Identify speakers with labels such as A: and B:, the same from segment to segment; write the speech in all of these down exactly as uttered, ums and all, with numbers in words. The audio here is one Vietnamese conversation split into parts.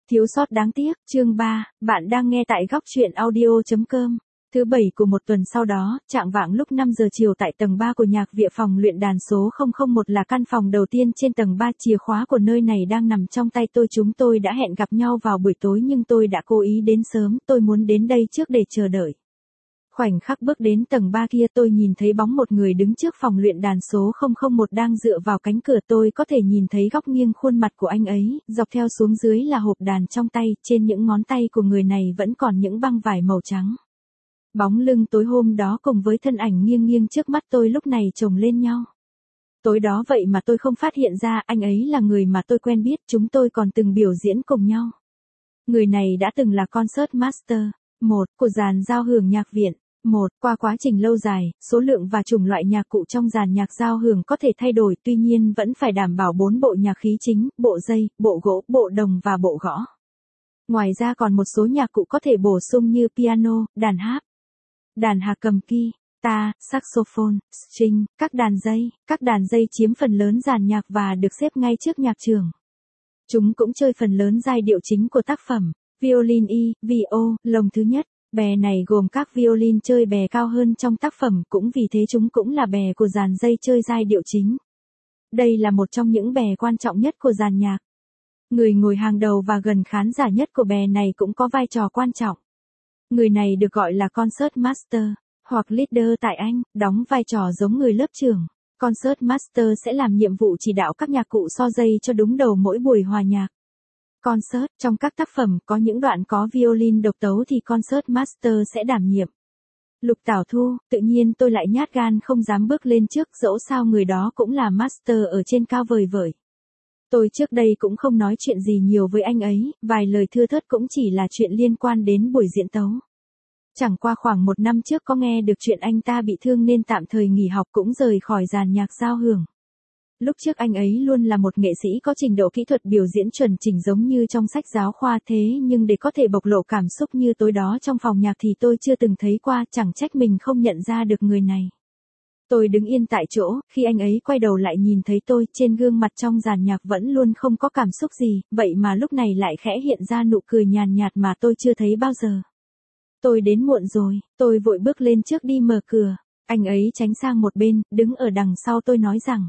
A: Thiếu sót đáng tiếc, chương ba, bạn đang nghe tại góc truyện audio chấm com. Thứ bảy của một tuần sau đó, chạng vạng lúc năm giờ chiều tại tầng ba của nhạc viện phòng luyện đàn số không không một là căn phòng đầu tiên trên tầng ba, chìa khóa của nơi này đang nằm trong tay tôi. Chúng tôi đã hẹn gặp nhau vào buổi tối nhưng tôi đã cố ý đến sớm, tôi muốn đến đây trước để chờ đợi. Khoảnh khắc bước đến tầng ba kia, tôi nhìn thấy bóng một người đứng trước phòng luyện đàn số không không một đang dựa vào cánh cửa. Tôi có thể nhìn thấy góc nghiêng khuôn mặt của anh ấy, dọc theo xuống dưới là hộp đàn trong tay, trên những ngón tay của người này vẫn còn những băng vải màu trắng. Bóng lưng tối hôm đó cùng với thân ảnh nghiêng nghiêng trước mắt tôi lúc này chồng lên nhau. Tối đó vậy mà tôi không phát hiện ra anh ấy là người mà tôi quen biết, chúng tôi còn từng biểu diễn cùng nhau. Người này đã từng là concert master một của dàn giao hưởng nhạc viện. một Qua quá trình lâu dài, số lượng và chủng loại nhạc cụ trong dàn nhạc giao hưởng có thể thay đổi, tuy nhiên vẫn phải đảm bảo bốn bộ nhạc khí chính, bộ dây, bộ gỗ, bộ đồng và bộ gõ. Ngoài ra còn một số nhạc cụ có thể bổ sung như piano, đàn harp, đàn hạ cầm guitar, saxophone, string, các đàn dây. Các đàn dây chiếm phần lớn dàn nhạc và được xếp ngay trước nhạc trường. Chúng cũng chơi phần lớn giai điệu chính của tác phẩm. Violin E, vi-ô, lồng thứ nhất. Bè này gồm các violin chơi bè cao hơn trong tác phẩm, cũng vì thế chúng cũng là bè của dàn dây chơi giai điệu chính. Đây là một trong những bè quan trọng nhất của dàn nhạc. Người ngồi hàng đầu và gần khán giả nhất của bè này cũng có vai trò quan trọng. Người này được gọi là concert master, hoặc leader tại Anh, đóng vai trò giống người lớp trưởng. Concert master sẽ làm nhiệm vụ chỉ đạo các nhạc cụ so dây cho đúng đầu mỗi buổi hòa nhạc. Concert, trong các tác phẩm có những đoạn có violin độc tấu thì concert master sẽ đảm nhiệm. Lục Tảo Thu, tự nhiên tôi lại nhát gan không dám bước lên trước, dẫu sao người đó cũng là master ở trên cao vời vợi. Tôi trước đây cũng không nói chuyện gì nhiều với anh ấy, vài lời thưa thớt cũng chỉ là chuyện liên quan đến buổi diễn tấu. Chẳng qua khoảng một năm trước có nghe được chuyện anh ta bị thương nên tạm thời nghỉ học cũng rời khỏi dàn nhạc giao hưởng. Lúc trước anh ấy luôn là một nghệ sĩ có trình độ kỹ thuật biểu diễn chuẩn chỉnh giống như trong sách giáo khoa, thế nhưng để có thể bộc lộ cảm xúc như tối đó trong phòng nhạc thì tôi chưa từng thấy qua, chẳng trách mình không nhận ra được người này. Tôi đứng yên tại chỗ, khi anh ấy quay đầu lại nhìn thấy tôi, trên gương mặt trong dàn nhạc vẫn luôn không có cảm xúc gì, vậy mà lúc này lại khẽ hiện ra nụ cười nhàn nhạt mà tôi chưa thấy bao giờ. Tôi đến muộn rồi, tôi vội bước lên trước đi mở cửa. Anh ấy tránh sang một bên, đứng ở đằng sau tôi nói rằng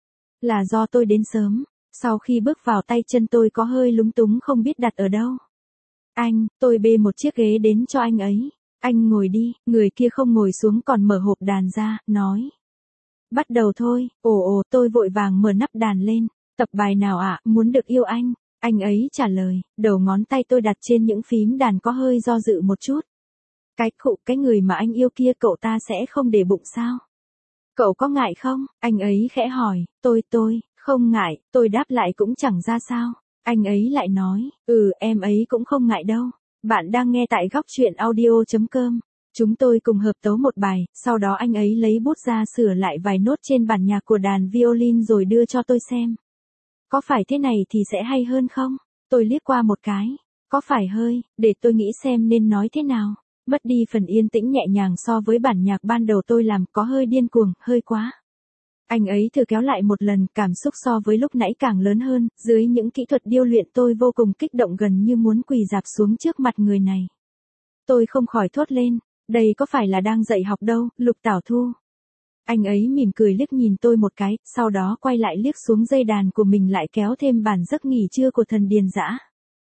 A: là do tôi đến sớm. Sau khi bước vào, tay chân tôi có hơi lúng túng không biết đặt ở đâu. Anh, tôi bê một chiếc ghế đến cho anh ấy. Anh ngồi đi. Người kia không ngồi xuống còn mở hộp đàn ra, nói. Bắt đầu thôi. Ồ ồ, tôi vội vàng mở nắp đàn lên. Tập bài nào ạ? À? Muốn được yêu anh. Anh ấy trả lời. Đầu ngón tay tôi đặt trên những phím đàn có hơi do dự một chút. Cái khụ, cái người mà anh yêu kia cậu ta sẽ không để bụng sao? Cậu có ngại không? Anh ấy khẽ hỏi. Tôi tôi, không ngại, tôi đáp lại cũng chẳng ra sao. Anh ấy lại nói. Ừ, em ấy cũng không ngại đâu. Bạn đang nghe tại góc truyện audio chấm com. Chúng tôi cùng hợp tấu một bài, sau đó anh ấy lấy bút ra sửa lại vài nốt trên bản nhạc của đàn violin rồi đưa cho tôi xem. Có phải thế này thì sẽ hay hơn không? Tôi liếc qua một cái. Có phải hơi, để tôi nghĩ xem nên nói thế nào. Mất đi phần yên tĩnh nhẹ nhàng so với bản nhạc ban đầu tôi làm, có hơi điên cuồng, hơi quá. Anh ấy thử kéo lại một lần, cảm xúc so với lúc nãy càng lớn hơn, dưới những kỹ thuật điêu luyện tôi vô cùng kích động gần như muốn quỳ rạp xuống trước mặt người này. Tôi không khỏi thốt lên, đây có phải là đang dạy học đâu, Lục Tảo Thu. Anh ấy mỉm cười liếc nhìn tôi một cái, sau đó quay lại liếc xuống dây đàn của mình lại kéo thêm bản Giấc nghỉ trưa của thần Điền Dã.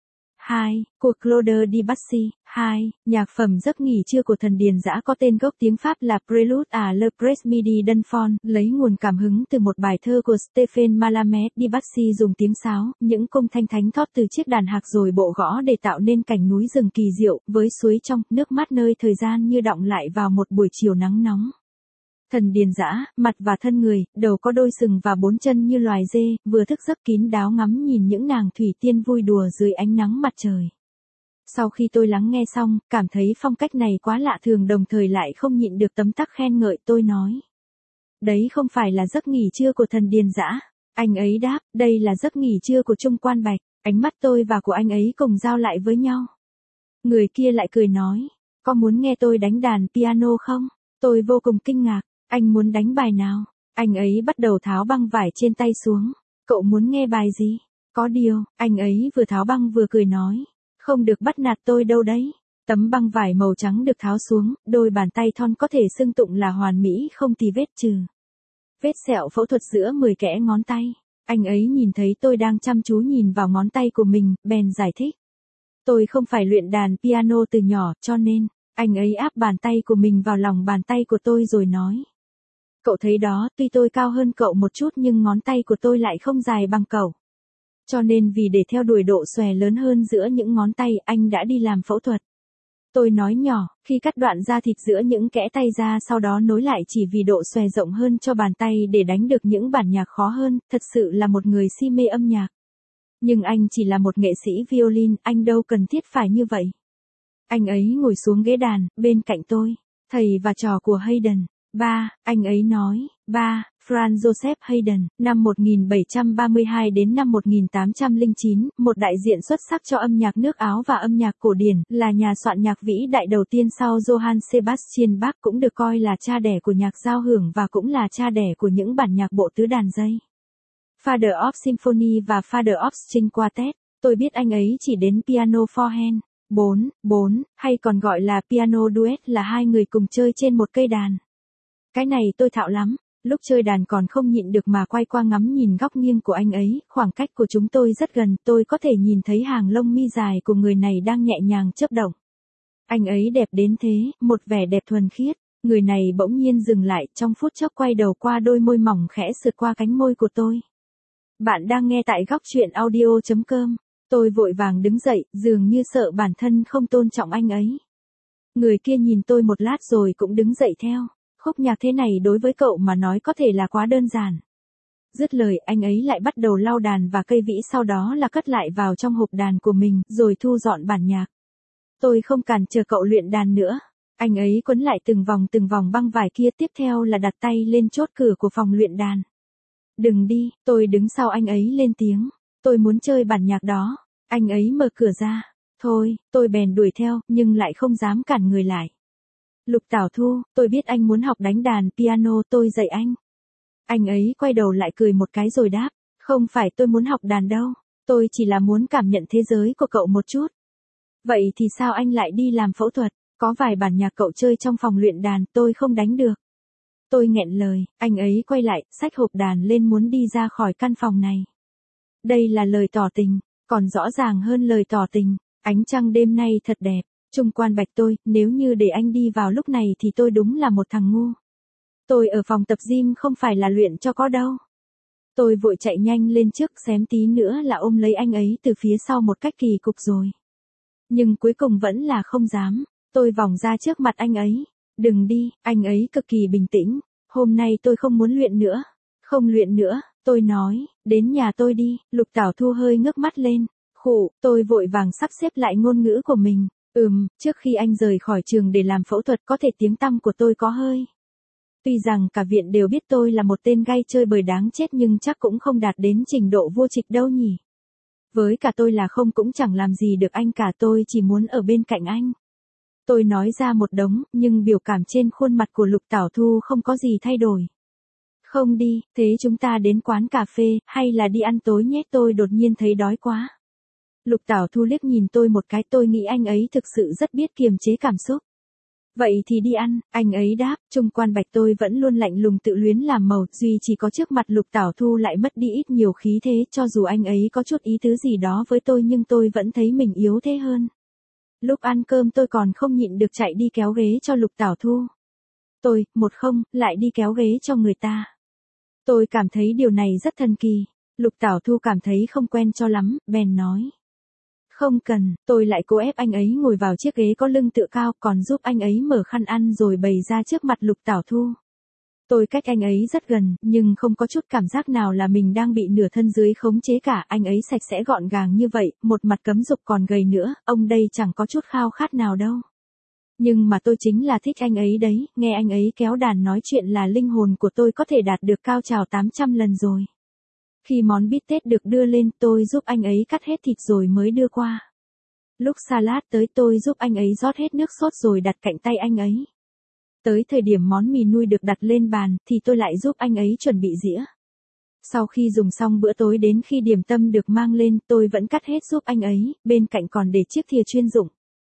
A: hai. Của Claude Debussy. hai. Nhạc phẩm Giấc nghỉ trưa của thần Điền Dã có tên gốc tiếng Pháp là Prélude à le Presmidi d'Enfant, lấy nguồn cảm hứng từ một bài thơ của Stéphane Mallarmé. Debussy dùng tiếng sáo, những cung thanh thánh thót từ chiếc đàn hạc rồi bộ gõ để tạo nên cảnh núi rừng kỳ diệu, với suối trong, nước mát nơi thời gian như đọng lại vào một buổi chiều nắng nóng. Thần Điền Dã, mặt và thân người, đầu có đôi sừng và bốn chân như loài dê, vừa thức giấc kín đáo ngắm nhìn những nàng thủy tiên vui đùa dưới ánh nắng mặt trời. Sau khi tôi lắng nghe xong, cảm thấy phong cách này quá lạ thường đồng thời lại không nhịn được tấm tắc khen ngợi, tôi nói. Đấy không phải là Giấc nghỉ trưa của thần Điền Dã. Anh ấy đáp, đây là Giấc nghỉ trưa của Trung Quan Bạch. Ánh mắt tôi và của anh ấy cùng giao lại với nhau. Người kia lại cười nói, có muốn nghe tôi đánh đàn piano không? Tôi vô cùng kinh ngạc. Anh muốn đánh bài nào? Anh ấy bắt đầu tháo băng vải trên tay xuống. Cậu muốn nghe bài gì? Có điều, anh ấy vừa tháo băng vừa cười nói. Không được bắt nạt tôi đâu đấy. Tấm băng vải màu trắng được tháo xuống, đôi bàn tay thon có thể xưng tụng là hoàn mỹ không tì vết trừ. Vết sẹo phẫu thuật giữa mười kẽ ngón tay. Anh ấy nhìn thấy tôi đang chăm chú nhìn vào ngón tay của mình, bèn giải thích. Tôi không phải luyện đàn piano từ nhỏ, cho nên, anh ấy áp bàn tay của mình vào lòng bàn tay của tôi rồi nói. Cậu thấy đó, tuy tôi cao hơn cậu một chút nhưng ngón tay của tôi lại không dài bằng cậu. Cho nên vì để theo đuổi độ xòe lớn hơn giữa những ngón tay, anh đã đi làm phẫu thuật. Tôi nói nhỏ, khi cắt đoạn da thịt giữa những kẽ tay ra sau đó nối lại chỉ vì độ xòe rộng hơn cho bàn tay để đánh được những bản nhạc khó hơn, thật sự là một người si mê âm nhạc. Nhưng anh chỉ là một nghệ sĩ violin, anh đâu cần thiết phải như vậy. Anh ấy ngồi xuống ghế đàn, bên cạnh tôi, thầy và trò của Haydn. Ba, anh ấy nói, ba, Franz Joseph Haydn, năm một nghìn bảy trăm ba mươi hai đến năm một nghìn tám trăm lẻ chín, một đại diện xuất sắc cho âm nhạc nước Áo và âm nhạc cổ điển, là nhà soạn nhạc vĩ đại đầu tiên sau Johann Sebastian Bach, cũng được coi là cha đẻ của nhạc giao hưởng và cũng là cha đẻ của những bản nhạc bộ tứ đàn dây. Father of Symphony và Father of String Quartet. Tôi biết anh ấy chỉ đến piano for hand. bốn, bốn, hay còn gọi là piano duet là hai người cùng chơi trên một cây đàn. Cái này tôi thạo lắm, lúc chơi đàn còn không nhịn được mà quay qua ngắm nhìn góc nghiêng của anh ấy, khoảng cách của chúng tôi rất gần, tôi có thể nhìn thấy hàng lông mi dài của người này đang nhẹ nhàng chớp động. Anh ấy đẹp đến thế, một vẻ đẹp thuần khiết, người này bỗng nhiên dừng lại, trong phút chốc quay đầu qua đôi môi mỏng khẽ sượt qua cánh môi của tôi. Bạn đang nghe tại góc truyện audio chấm com. Tôi vội vàng đứng dậy, dường như sợ bản thân không tôn trọng anh ấy. Người kia nhìn tôi một lát rồi cũng đứng dậy theo. Khúc nhạc thế này đối với cậu mà nói có thể là quá đơn giản. Dứt lời, anh ấy lại bắt đầu lau đàn và cây vĩ, sau đó là cất lại vào trong hộp đàn của mình, rồi thu dọn bản nhạc. Tôi không cản trở cậu luyện đàn nữa. Anh ấy quấn lại từng vòng từng vòng băng vải kia, tiếp theo là đặt tay lên chốt cửa của phòng luyện đàn. Đừng đi, tôi đứng sau anh ấy lên tiếng. Tôi muốn chơi bản nhạc đó. Anh ấy mở cửa ra. Thôi, tôi bèn đuổi theo, nhưng lại không dám cản người lại. Lục Tảo Thu, tôi biết anh muốn học đánh đàn piano, tôi dạy anh. Anh ấy quay đầu lại cười một cái rồi đáp, không phải tôi muốn học đàn đâu, tôi chỉ là muốn cảm nhận thế giới của cậu một chút. Vậy thì sao anh lại đi làm phẫu thuật, có vài bản nhạc cậu chơi trong phòng luyện đàn, tôi không đánh được. Tôi nghẹn lời, anh ấy quay lại, xách hộp đàn lên muốn đi ra khỏi căn phòng này. Đây là lời tỏ tình, còn rõ ràng hơn lời tỏ tình, ánh trăng đêm nay thật đẹp. Trung quan bạch tôi, nếu như để anh đi vào lúc này thì tôi đúng là một thằng ngu. Tôi ở phòng tập gym không phải là luyện cho có đâu. Tôi vội chạy nhanh lên trước, xém tí nữa là ôm lấy anh ấy từ phía sau một cách kỳ cục rồi. Nhưng cuối cùng vẫn là không dám. Tôi vòng ra trước mặt anh ấy. Đừng đi, anh ấy cực kỳ bình tĩnh. Hôm nay tôi không muốn luyện nữa. Không luyện nữa, tôi nói, đến nhà tôi đi. Lục Tảo Thu hơi ngước mắt lên. Khụ, tôi vội vàng sắp xếp lại ngôn ngữ của mình. Ừm, trước khi anh rời khỏi trường để làm phẫu thuật có thể tiếng tăm của tôi có hơi. Tuy rằng cả viện đều biết tôi là một tên gay chơi bời đáng chết nhưng chắc cũng không đạt đến trình độ vô trịch đâu nhỉ. Với cả tôi là không cũng chẳng làm gì được anh cả, tôi chỉ muốn ở bên cạnh anh. Tôi nói ra một đống, nhưng biểu cảm trên khuôn mặt của Lục Tảo Thu không có gì thay đổi. Không đi, thế chúng ta đến quán cà phê, hay là đi ăn tối nhé, tôi đột nhiên thấy đói quá. Lục Tảo Thu liếc nhìn tôi một cái, tôi nghĩ anh ấy thực sự rất biết kiềm chế cảm xúc. Vậy thì đi ăn, anh ấy đáp. Trung quan bạch tôi vẫn luôn lạnh lùng tự luyến làm màu, duy chỉ có trước mặt Lục Tảo Thu lại mất đi ít nhiều khí thế, cho dù anh ấy có chút ý tứ gì đó với tôi nhưng tôi vẫn thấy mình yếu thế hơn. Lúc ăn cơm tôi còn không nhịn được chạy đi kéo ghế cho Lục Tảo Thu. Tôi, một không, lại đi kéo ghế cho người ta. Tôi cảm thấy điều này rất thần kỳ. Lục Tảo Thu cảm thấy không quen cho lắm, bèn nói. Không cần, tôi lại cố ép anh ấy ngồi vào chiếc ghế có lưng tựa cao, còn giúp anh ấy mở khăn ăn rồi bày ra trước mặt Lục Tảo Thu. Tôi cách anh ấy rất gần, nhưng không có chút cảm giác nào là mình đang bị nửa thân dưới khống chế cả, anh ấy sạch sẽ gọn gàng như vậy, một mặt cấm dục còn gầy nữa, ông đây chẳng có chút khao khát nào đâu. Nhưng mà tôi chính là thích anh ấy đấy, nghe anh ấy kéo đàn nói chuyện là linh hồn của tôi có thể đạt được cao trào tám trăm lần rồi. Khi món bít tết được đưa lên, tôi giúp anh ấy cắt hết thịt rồi mới đưa qua. Lúc salad tới, tôi giúp anh ấy rót hết nước sốt rồi đặt cạnh tay anh ấy. Tới thời điểm món mì nuôi được đặt lên bàn, thì tôi lại giúp anh ấy chuẩn bị dĩa. Sau khi dùng xong bữa tối đến khi điểm tâm được mang lên, tôi vẫn cắt hết giúp anh ấy, bên cạnh còn để chiếc thìa chuyên dụng.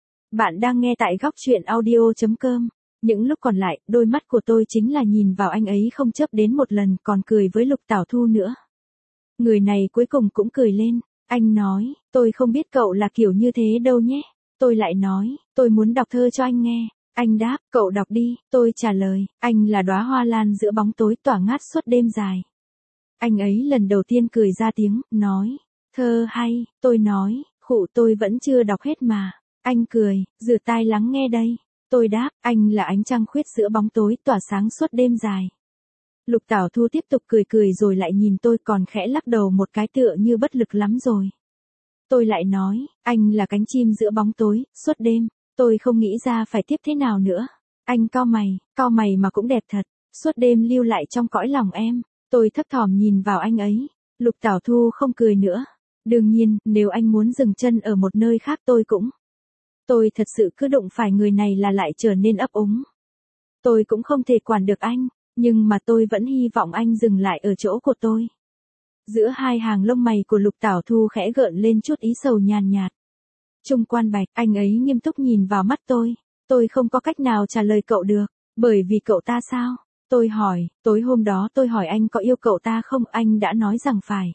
A: Bạn đang nghe tại góc chuyện audio.com. Những lúc còn lại, đôi mắt của tôi chính là nhìn vào anh ấy không chớp đến một lần, còn cười với Lục Tảo Thu nữa. Người này cuối cùng cũng cười lên. Anh nói, tôi không biết cậu là kiểu như thế đâu nhé. Tôi lại nói, tôi muốn đọc thơ cho anh nghe. Anh đáp, cậu đọc đi. Tôi trả lời, anh là đóa hoa lan giữa bóng tối tỏa ngát suốt đêm dài. Anh ấy lần đầu tiên cười ra tiếng, nói, thơ hay. Tôi nói, khụ, tôi vẫn chưa đọc hết mà. Anh cười, rửa tai lắng nghe đây. Tôi đáp, anh là ánh trăng khuyết giữa bóng tối tỏa sáng suốt đêm dài. Lục Tảo Thu tiếp tục cười cười rồi lại nhìn tôi, còn khẽ lắc đầu một cái tựa như bất lực lắm rồi. Tôi lại nói, anh là cánh chim giữa bóng tối, suốt đêm. Tôi không nghĩ ra phải tiếp thế nào nữa. Anh cau mày, cau mày mà cũng đẹp thật. Suốt đêm lưu lại trong cõi lòng em. Tôi thấp thỏm nhìn vào anh ấy. Lục Tảo Thu không cười nữa. Đương nhiên, nếu anh muốn dừng chân ở một nơi khác tôi cũng. Tôi thật sự cứ đụng phải người này là lại trở nên ấp úng. Tôi cũng không thể quản được anh, nhưng mà tôi vẫn hy vọng anh dừng lại ở chỗ của tôi. Giữa hai hàng lông mày của Lục Tảo Thu khẽ gợn lên chút ý sầu nhàn nhạt. Trung Quan Bạch, anh ấy nghiêm túc nhìn vào mắt tôi. Tôi không có cách nào trả lời cậu được, bởi vì cậu ta sao? Tôi hỏi, tối hôm đó tôi hỏi anh có yêu cậu ta không, anh đã nói rằng phải.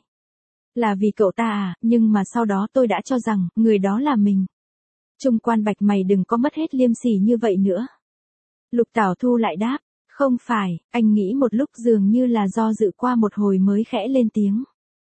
A: Là vì cậu ta à, nhưng mà sau đó tôi đã cho rằng, người đó là mình. Trung Quan Bạch, mày đừng có mất hết liêm sỉ như vậy nữa. Lục Tảo Thu lại đáp, không phải. Anh nghĩ một lúc dường như là do dự qua một hồi mới khẽ lên tiếng.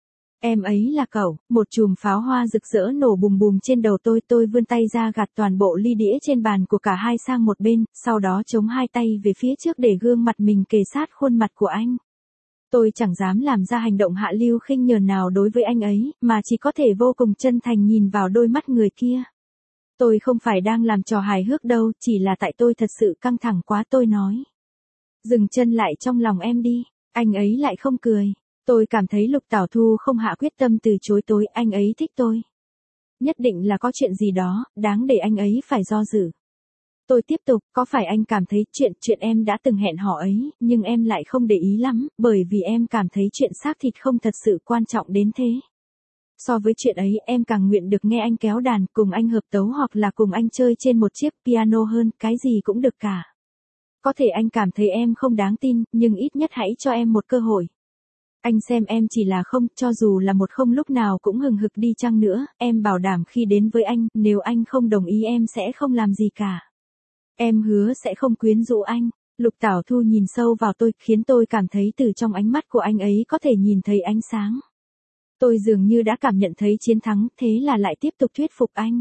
A: Em ấy là cậu. Một chùm pháo hoa rực rỡ nổ bùm bùm trên đầu tôi. Tôi vươn tay ra gạt toàn bộ ly đĩa trên bàn của cả hai sang một bên, sau đó chống hai tay về phía trước để gương mặt mình kề sát khuôn mặt của anh. Tôi chẳng dám làm ra hành động hạ lưu khinh nhờn nào đối với anh ấy, mà chỉ có thể vô cùng chân thành nhìn vào đôi mắt người kia. Tôi không phải đang làm trò hài hước đâu, chỉ là tại tôi thật sự căng thẳng quá. Tôi nói, dừng chân lại trong lòng em đi. Anh ấy lại không cười. Tôi cảm thấy Lục Tảo Thu không hạ quyết tâm từ chối tôi, anh ấy thích tôi. Nhất định là có chuyện gì đó, đáng để anh ấy phải do dự. Tôi tiếp tục, có phải anh cảm thấy chuyện, chuyện em đã từng hẹn hò ấy, nhưng em lại không để ý lắm, bởi vì em cảm thấy chuyện xác thịt không thật sự quan trọng đến thế. So với chuyện ấy, em càng nguyện được nghe anh kéo đàn, cùng anh hợp tấu hoặc là cùng anh chơi trên một chiếc piano hơn, cái gì cũng được cả. Có thể anh cảm thấy em không đáng tin, nhưng ít nhất hãy cho em một cơ hội. Anh xem em chỉ là không, cho dù là một không lúc nào cũng hừng hực đi chăng nữa, em bảo đảm khi đến với anh, nếu anh không đồng ý em sẽ không làm gì cả. Em hứa sẽ không quyến rũ anh. Lục Tảo Thu nhìn sâu vào tôi, khiến tôi cảm thấy từ trong ánh mắt của anh ấy có thể nhìn thấy ánh sáng. Tôi dường như đã cảm nhận thấy chiến thắng, thế là lại tiếp tục thuyết phục anh.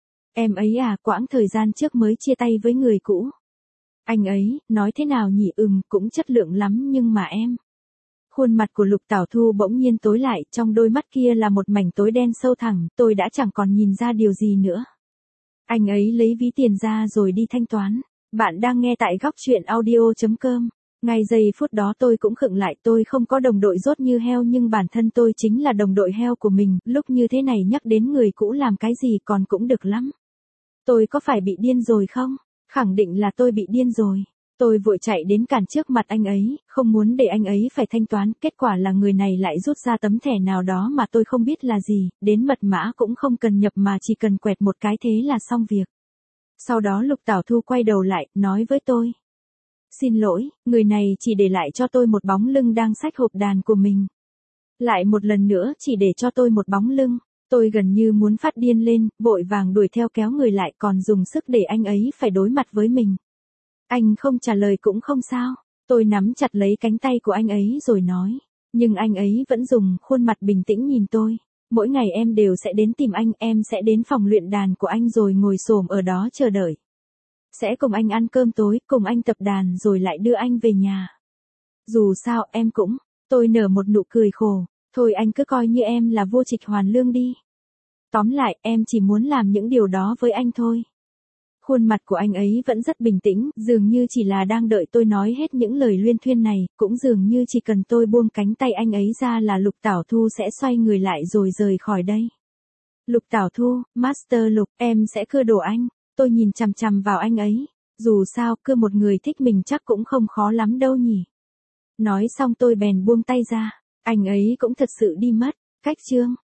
A: Em ấy à, quãng thời gian trước mới chia tay với người cũ. Anh ấy, nói thế nào nhỉ, ừm, cũng chất lượng lắm nhưng mà em. Khuôn mặt của Lục Tảo Thu bỗng nhiên tối lại, trong đôi mắt kia là một mảnh tối đen sâu thẳm, tôi đã chẳng còn nhìn ra điều gì nữa. Anh ấy lấy ví tiền ra rồi đi thanh toán. Bạn đang nghe tại góc chuyện audio.com. Ngay giây phút đó tôi cũng khựng lại, tôi không có đồng đội rốt như heo nhưng bản thân tôi chính là đồng đội heo của mình, lúc như thế này nhắc đến người cũ làm cái gì còn cũng được lắm. Tôi có phải bị điên rồi không? Khẳng định là tôi bị điên rồi. Tôi vội chạy đến cản trước mặt anh ấy, không muốn để anh ấy phải thanh toán, kết quả là người này lại rút ra tấm thẻ nào đó mà tôi không biết là gì, đến mật mã cũng không cần nhập mà chỉ cần quẹt một cái thế là xong việc. Sau đó Lục Tảo Thu quay đầu lại, nói với tôi. Xin lỗi, người này chỉ để lại cho tôi một bóng lưng đang xách hộp đàn của mình. Lại một lần nữa chỉ để cho tôi một bóng lưng. Tôi gần như muốn phát điên lên, vội vàng đuổi theo kéo người lại, còn dùng sức để anh ấy phải đối mặt với mình. Anh không trả lời cũng không sao. Tôi nắm chặt lấy cánh tay của anh ấy rồi nói. Nhưng anh ấy vẫn dùng khuôn mặt bình tĩnh nhìn tôi. Mỗi ngày em đều sẽ đến tìm anh, em sẽ đến phòng luyện đàn của anh rồi ngồi xổm ở đó chờ đợi. Sẽ cùng anh ăn cơm tối, cùng anh tập đàn rồi lại đưa anh về nhà. Dù sao em cũng. Tôi nở một nụ cười khổ. Thôi anh cứ coi như em là vua Trịch Hoàn Lương đi. Tóm lại, em chỉ muốn làm những điều đó với anh thôi. Khuôn mặt của anh ấy vẫn rất bình tĩnh, dường như chỉ là đang đợi tôi nói hết những lời luyên thuyên này, cũng dường như chỉ cần tôi buông cánh tay anh ấy ra là Lục Tảo Thu sẽ xoay người lại rồi rời khỏi đây. Lục Tảo Thu, Master Lục, em sẽ cưa đổ anh. Tôi nhìn chằm chằm vào anh ấy. Dù sao, cưa một người thích mình chắc cũng không khó lắm đâu nhỉ. Nói xong tôi bèn buông tay ra. Anh ấy cũng thật sự đi mất. Cách chương